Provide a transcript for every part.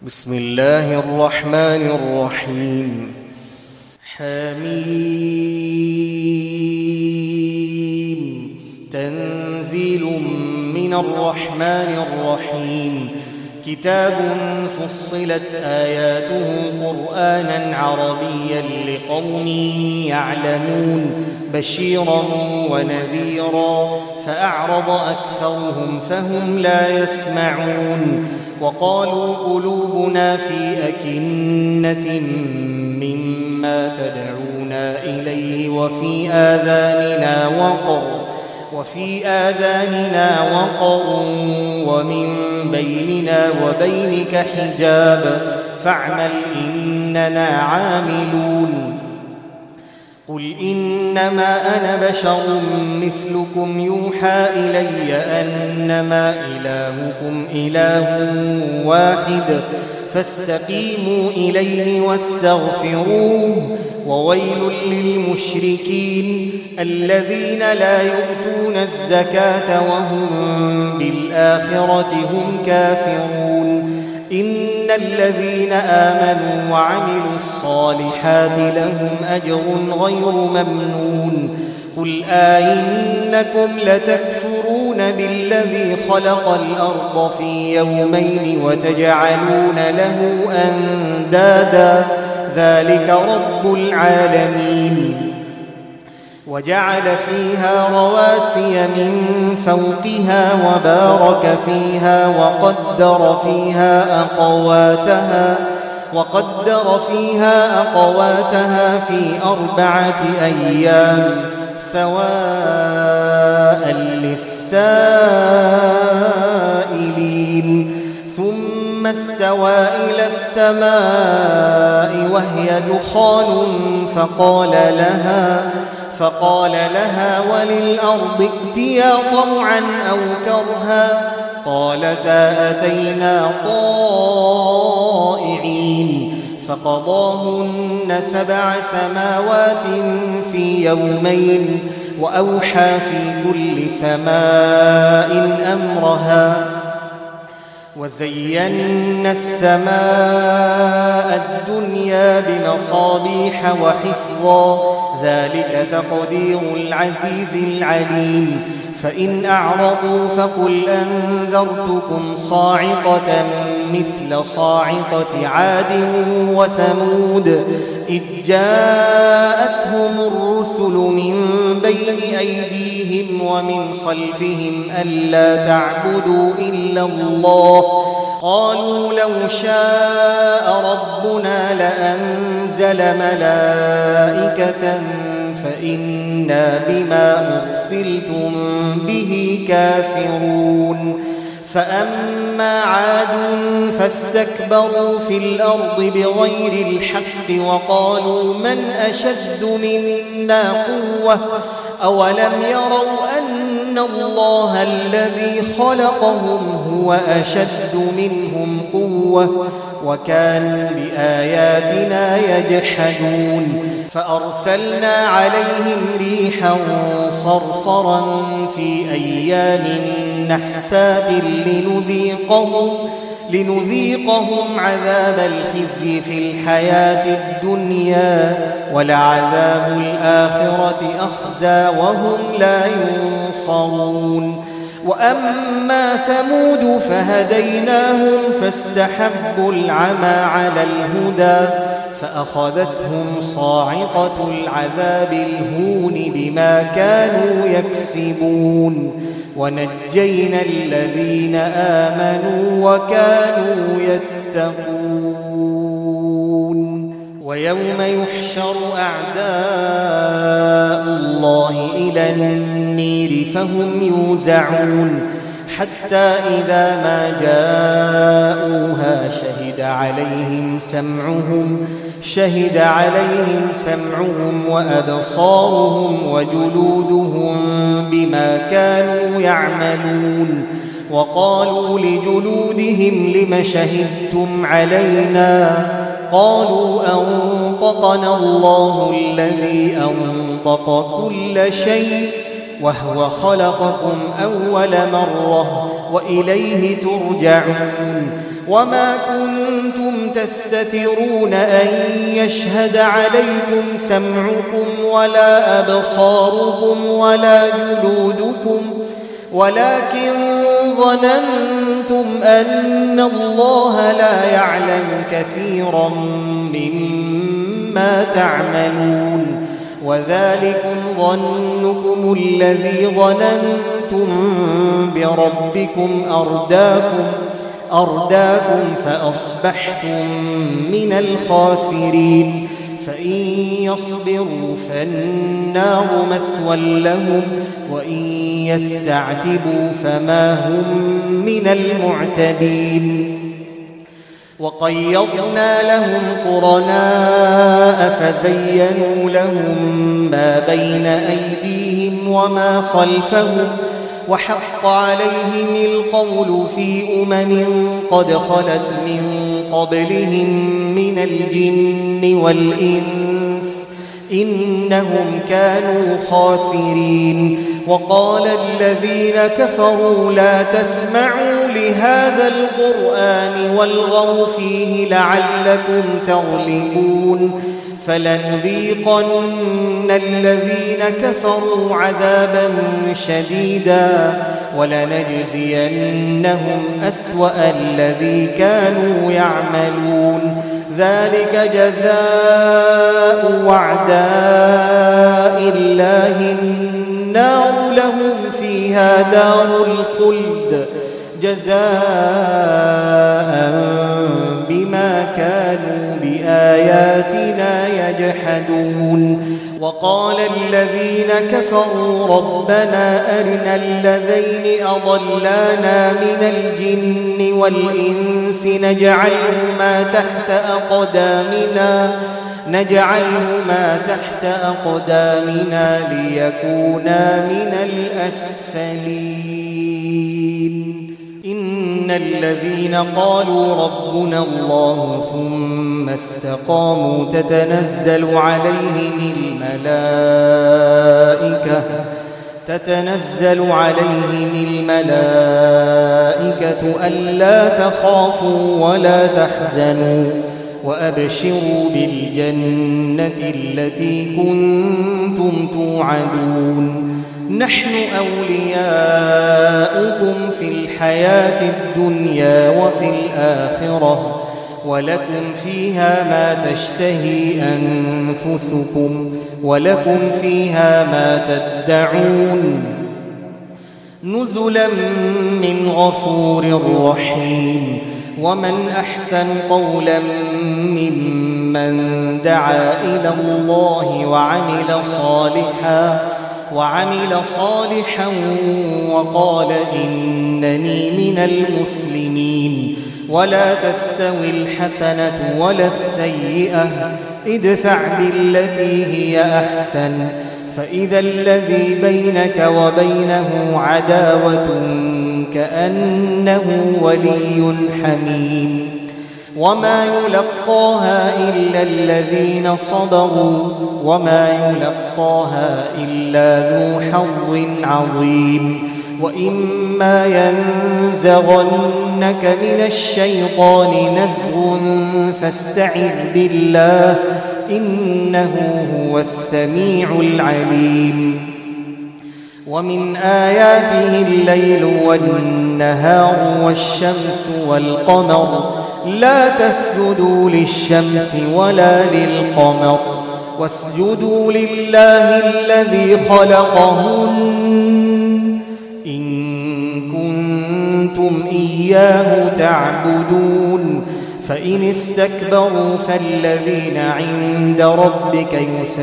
بسم الله الرحمن الرحيم. حميم. تنزيل من الرحمن الرحيم. كتاب فصلت آياته قرآنا عربيا لقوم يعلمون بشيرا ونذيرا فأعرض أكثرهم فهم لا يسمعون. وقالوا قلوبنا في أكنة مما تدعونا إليه وفي آذاننا وقر ومن بيننا وبينك حجاب فاعمل إننا عاملون. قل إنما أنا بشر مثلكم يوحى إلي أنما إلهكم إله واحد فاستقيموا إليه واستغفروه. وويل للمشركين الذين لا يؤتون الزكاة وهم بالآخرة هم كافرون. إن الذين آمنوا وعملوا الصالحات لهم أجر غير ممنون. قل آئنكم لتكفرون بالذي خلق الأرض في يومين وتجعلون له أندادا ذلك رب العالمين. وجعل فيها رواسي من فوقها وبارك فيها وقدر فيها أقواتها في 4 أيام سواء للسائلين. ثم استوى إلى السماء وهي دخان فقال لها وللأرض ائتيا طوعا أو كرها قالتا أتينا طائعين. فقضاهن 7 سماوات في يومين وأوحى في كل سماء أمرها. وزينا السماء الدنيا بمصابيح وحفظا ذلك تقدير العزيز العليم. فإن أعرضوا فقل أنذرتكم صاعقة مثل صاعقة عاد وثمود إذ جاءتهم الرسل من بين أيديهم ومن خلفهم ألا تعبدوا إلا الله قالوا لو شاء ربنا لأنزل ملائكة فإنا بما أرسلتم به كافرون. فأما عاد فاستكبروا في الأرض بغير الحق وقالوا من أشد منا قوة أولم يروا أن الله الذي خلقهم هو أشد منهم قوة وكانوا بآياتنا يجحدون. فأرسلنا عليهم ريحا صرصرا في أيام نحسات لنذيقهم عذاب الخزي في الحياة الدنيا ولعذاب الآخرة أخزى وهم لا ينصرون. وأما ثمود فهديناهم فاستحبوا العمى على الهدى فأخذتهم صاعقة العذاب الهون بما كانوا يكسبون. ونجينا الذين آمنوا وكانوا يتقون. ويوم يحشر أعداء الله إلى النير فهم يوزعون حتى إذا ما جاءوها شهد عليهم سمعهم وأبصارهم وجلودهم بما كانوا يعملون. وقالوا لجلودهم لم شهدتم علينا قالوا أنطقنا الله الذي أنطق كل شيء وهو خلقكم أول مرة وإليه ترجعون. وما كنت تستترون أن يشهد عليكم سمعكم ولا أبصاركم ولا جلودكم ولكن ظننتم أن الله لا يعلم كثيرا مما تعملون وذلكم ظنكم الذي ظننتم بربكم أرداكم فأصبحتم من الخاسرين فإن يصبروا فالنار مثوى لهم وإن يستعتبوا فما هم من المعتبين وقيضنا لهم قرناء فزينوا لهم ما بين أيديهم وما خلفهم وحق عليهم القول في قد خلت من قبلهم من الجن والإنس إنهم كانوا خاسرين وقال الذين كفروا لا تسمعوا لهذا القرآن والغوا فيه لعلكم تغلبون فلنذيقن الذين كفروا عذابا شديدا ولنجزينهم أسوأ الذي كانوا يعملون ذلك جزاء أعداء الله النار لهم فيها دار الخلد جزاء بما كانوا بآياتنا يجحدون وقال الذين كفروا ربنا أرنا الذين أضلانا من الجن والإنس نجعلهما تحت أقدامنا ليكونا من الأسفلين إن الذين قالوا ربنا الله ثم استقاموا تتنزل عليهم الملائكة ألا تخافوا ولا تحزنوا وأبشروا بالجنة التي كنتم توعدون نحن أولياؤكم في الحياة الدنيا وفي الآخرة ولكم فيها ما تشتهي أنفسكم ولكم فيها ما تدعون نزلا من غفور رحيم ومن أحسن قولا ممن دعا إلى الله وعمل صالحا وقال إنني من المسلمين ولا تستوي الحسنة ولا السيئة ادفع بالتي هي أحسن فإذا الذي بينك وبينه عداوة كأنه ولي حميم وما يلقاها إلا الذين صبروا وما يلقاها إلا ذو حظ عظيم وإما ينزغنك من الشيطان نزغ فاستعذ بالله إنه هو السميع العليم ومن آياته الليل والنهار والشمس والقمر لا تسجدوا للشمس ولا للقمر واسجدوا لله الذي خلقهن إن كنتم إياه تعبدون فإن استكبروا فالذين عند ربك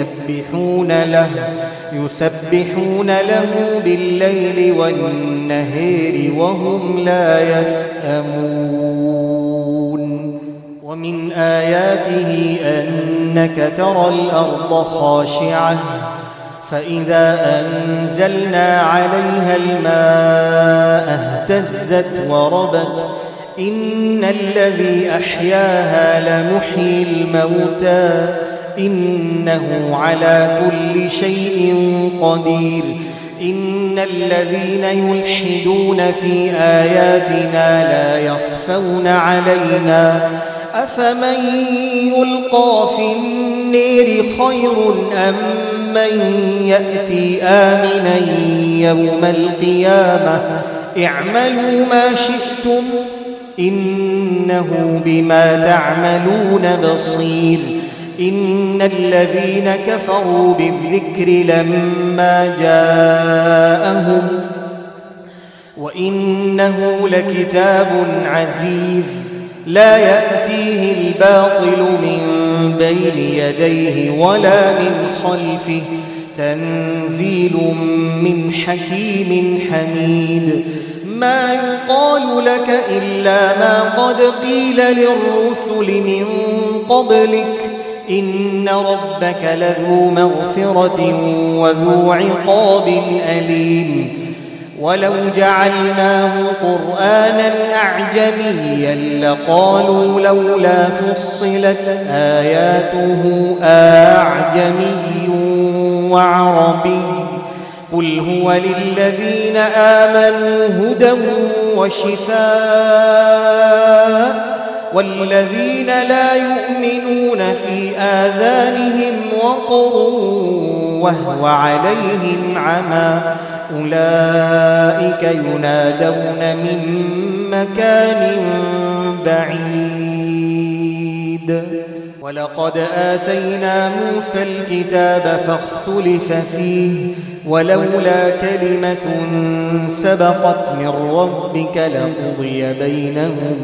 يسبحون له بالليل والنهار وهم لا يسأمون ومن آياته أنك ترى الأرض خاشعة فإذا أنزلنا عليها الماء اهتزت وربت إن الذي أحياها لمحيي الموتى إنه على كل شيء قدير إن الذين يلحدون في آياتنا لا يخفون علينا أفمن يلقى في النير خير أم من يأتي آمنا يوم القيامة اعملوا ما شئتم إنه بما تعملون بصير إن الذين كفروا بالذكر لما جاءهم وإنه لكتاب عزيز لا يأتيه الباطل من بين يديه ولا من خلفه تنزيل من حكيم حميد ما يقال لك إلا ما قد قيل للرسل من قبلك إن ربك لذو مغفرة وذو عقاب أليم ولو جعلناه قرآنا أعجميا لقالوا لولا فصلت آياته أعجمي وعربي قل هو للذين آمنوا هدى وشفاء والذين لا يؤمنون في آذانهم وقر وهو عليهم عمى أولئك ينادون من مكان بعيد ولقد آتينا موسى الكتاب فاختلف فيه ولولا كلمة سبقت من ربك لقضي بينهم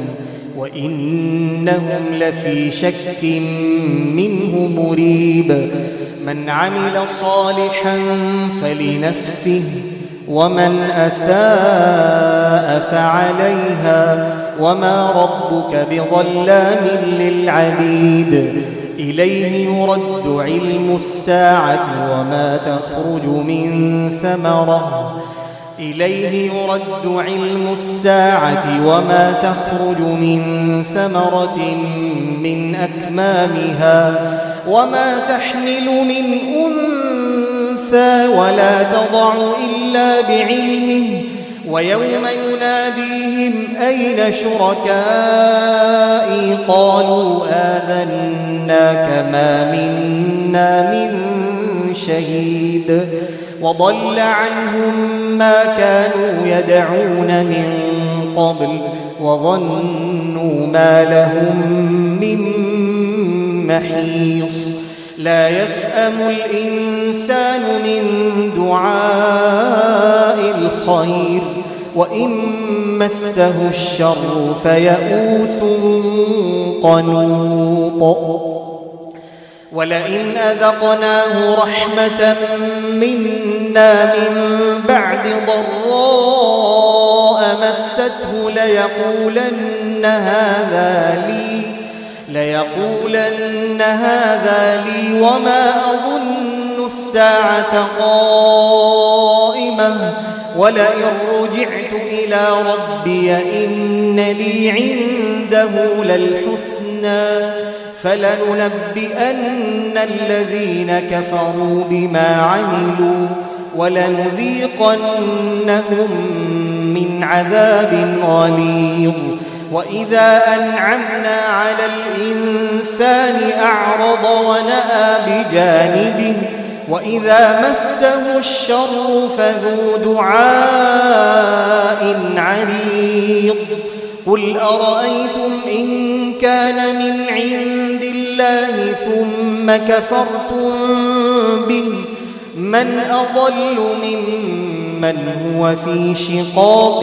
وإنهم لفي شك منه مريب من عمل صالحا فلنفسه ومن أساء فعليها وما ربك بظلام للعبيد إليه يرد علم الساعة وما تخرج من ثمرة إليه يرد علم الساعة وما تخرج من ثمرة من أكمامها وما تحمل من أنثى ولا تضع إلا بعلمه ويوم يناديهم أين شركائي قالوا آذناك ما منا من شهيد وضل عنهم ما كانوا يدعون من قبل وظنوا ما لهم من محيص لا يسأم الإنسان من دعاء الخير وإن مسه الشر فيئوس قنوط ولئن أذقناه رحمة منا من بعد ضراء مسته ليقولن هذا لي وما أظن الساعة قائمة ولئن رجعت إلى ربي إن لي عنده للحسنى فلننبئن الذين كفروا بما عملوا ولنذيقنهم من عذاب غليظ وإذا أنعمنا على الإنسان أعرض ونأى بجانبه وإذا مسه الشر فذو دعاء عريض قل أرأيتم إن كان من عند الله ثم كفرتم به من أضل ممن هو في شقاق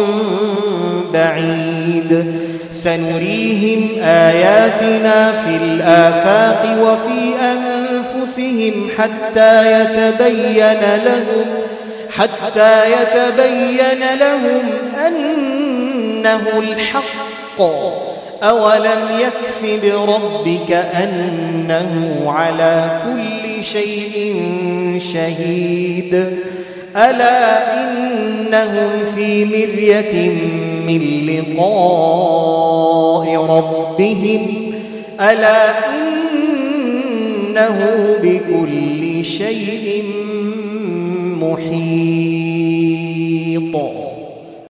بعيد سنريهم آياتنا في الآفاق وفي أنفسهم حتى يتبين لهم أنه الحق أولم يكف بربك أنه على كل شيء شهيد ألا إنهم في مرية من لقاء ربهم ألا إنه بكل شيء محيط